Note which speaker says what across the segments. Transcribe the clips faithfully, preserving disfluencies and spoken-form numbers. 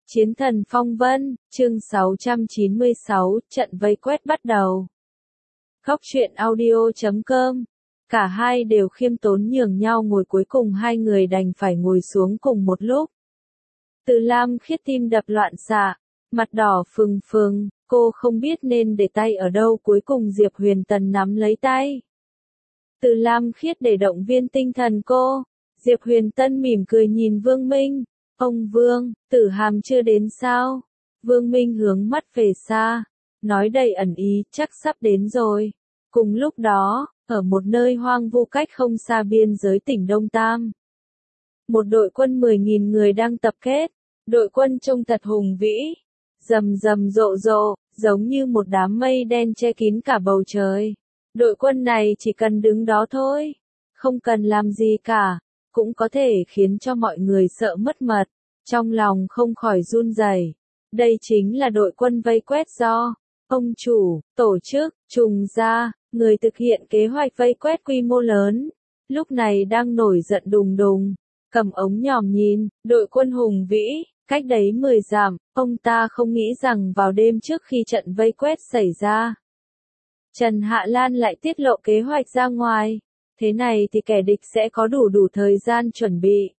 Speaker 1: Chiến thần phong vân, chương sáu trăm chín mươi sáu, trận vây quét bắt đầu. Góc truyện audio chấm com. Cả hai đều khiêm tốn nhường nhau ngồi, cuối cùng hai người đành phải ngồi xuống cùng một lúc. Từ Lam Khiết tim đập loạn xạ, mặt đỏ phừng phừng, cô không biết nên để tay ở đâu, cuối cùng Diệp Huyền Tần nắm lấy tay. Từ Lam Khiết để động viên tinh thần cô. Diệp Huyền Tân mỉm cười nhìn Vương Minh. Ông Vương, Tử Hàm chưa đến sao? Vương Minh hướng mắt về xa, nói đầy ẩn ý, chắc sắp đến rồi. Cùng lúc đó, ở một nơi hoang vu cách không xa biên giới tỉnh Đông Tam, một đội quân mười nghìn người đang tập kết. Đội quân trông thật hùng vĩ, rầm rầm rộ rộ, giống như một đám mây đen che kín cả bầu trời. Đội quân này chỉ cần đứng đó thôi, không cần làm gì cả, cũng có thể khiến cho mọi người sợ mất mật, trong lòng không khỏi run rẩy. Đây chính là đội quân vây quét do ông chủ, tổ chức, Trùng Gia, người thực hiện kế hoạch vây quét quy mô lớn, lúc này đang nổi giận đùng đùng, cầm ống nhòm nhìn, đội quân hùng vĩ, cách đấy mười dặm, ông ta không nghĩ rằng vào đêm trước khi trận vây quét xảy ra, Trần Hạ Lan lại tiết lộ kế hoạch ra ngoài. Thế này thì kẻ địch sẽ có đủ đủ thời gian chuẩn bị.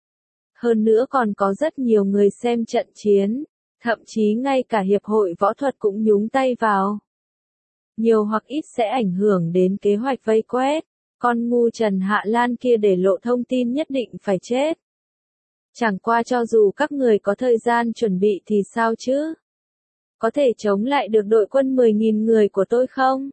Speaker 1: Hơn nữa còn có rất nhiều người xem trận chiến, thậm chí ngay cả hiệp hội võ thuật cũng nhúng tay vào. Nhiều hoặc ít sẽ ảnh hưởng đến kế hoạch vây quét, con ngu Trần Hạ Lan kia để lộ thông tin nhất định phải chết. Chẳng qua cho dù các người có thời gian chuẩn bị thì sao chứ? Có thể chống lại được đội quân mười nghìn người của tôi không?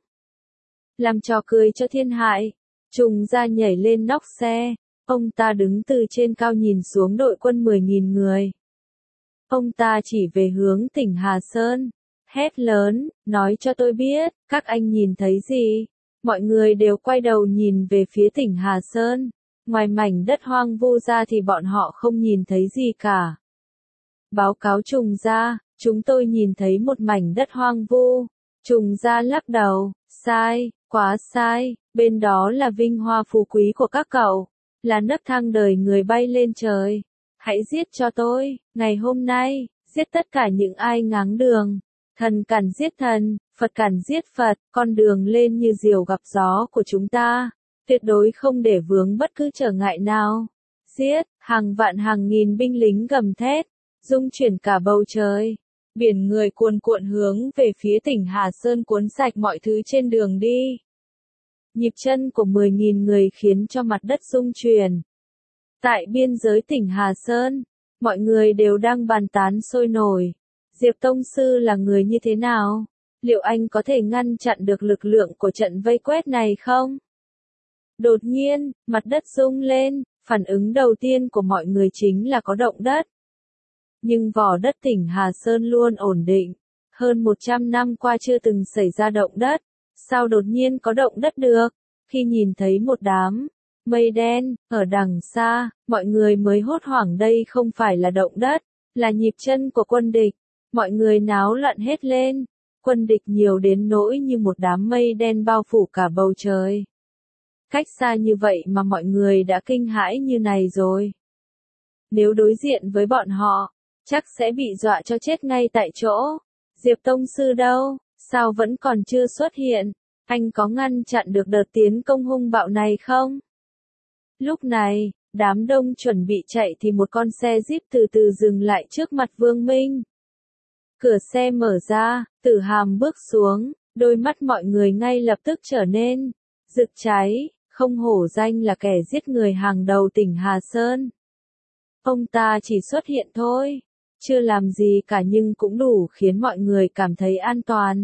Speaker 1: Làm trò cười cho thiên hại. Trùng Gia nhảy lên nóc xe, ông ta đứng từ trên cao nhìn xuống đội quân mười nghìn người. Ông ta chỉ về hướng tỉnh Hà Sơn, hét lớn, nói cho tôi biết, các anh nhìn thấy gì? Mọi người đều quay đầu nhìn về phía tỉnh Hà Sơn, ngoài mảnh đất hoang vu ra thì bọn họ không nhìn thấy gì cả. Báo cáo Trùng Gia, chúng tôi nhìn thấy một mảnh đất hoang vu. Trùng Gia lắc đầu, sai, quá sai, bên đó là vinh hoa phú quý của các cậu, là nấc thang đời người bay lên trời. Hãy giết cho tôi, ngày hôm nay, giết tất cả những ai ngáng đường. Thần cản giết thần, Phật cản giết Phật, con đường lên như diều gặp gió của chúng ta, tuyệt đối không để vướng bất cứ trở ngại nào. Giết, hàng vạn hàng nghìn binh lính gầm thét, rung chuyển cả bầu trời. Biển người cuồn cuộn hướng về phía tỉnh Hà Sơn cuốn sạch mọi thứ trên đường đi. Nhịp chân của mười nghìn người khiến cho mặt đất rung chuyển. Tại biên giới tỉnh Hà Sơn, mọi người đều đang bàn tán sôi nổi. Diệp Tông Sư là người như thế nào? Liệu anh có thể ngăn chặn được lực lượng của trận vây quét này không? Đột nhiên, mặt đất rung lên, phản ứng đầu tiên của mọi người chính là có động đất. Nhưng vỏ đất tỉnh Hà Sơn luôn ổn định, hơn một trăm năm qua chưa từng xảy ra động đất, sao đột nhiên có động đất được? Khi nhìn thấy một đám mây đen ở đằng xa, mọi người mới hốt hoảng, đây không phải là động đất, là nhịp chân của quân địch. Mọi người náo loạn hết lên, quân địch nhiều đến nỗi như một đám mây đen bao phủ cả bầu trời. Cách xa như vậy mà mọi người đã kinh hãi như này rồi. Nếu đối diện với bọn họ, chắc sẽ bị dọa cho chết ngay tại chỗ. Diệp Tông Sư đâu? Sao vẫn còn chưa xuất hiện? Anh có ngăn chặn được đợt tiến công hung bạo này không? Lúc này, đám đông chuẩn bị chạy thì một con xe Jeep từ từ dừng lại trước mặt Vương Minh. Cửa xe mở ra, Tử Hàm bước xuống, đôi mắt mọi người ngay lập tức trở nên rực cháy, không hổ danh là kẻ giết người hàng đầu tỉnh Hà Sơn. Ông ta chỉ xuất hiện thôi, chưa làm gì cả nhưng cũng đủ khiến mọi người cảm thấy an toàn.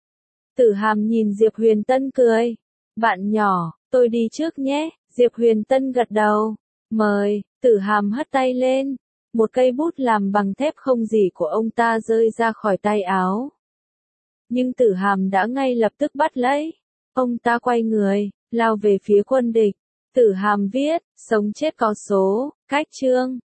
Speaker 1: Tử Hàm nhìn Diệp Huyền Tân cười. Bạn nhỏ, tôi đi trước nhé. Diệp Huyền Tân gật đầu. Mời. Tử Hàm hất tay lên. Một cây bút làm bằng thép không gì của ông ta rơi ra khỏi tay áo. Nhưng Tử Hàm đã ngay lập tức bắt lấy. Ông ta quay người, lao về phía quân địch. Tử Hàm viết, sống chết có số, cách chương.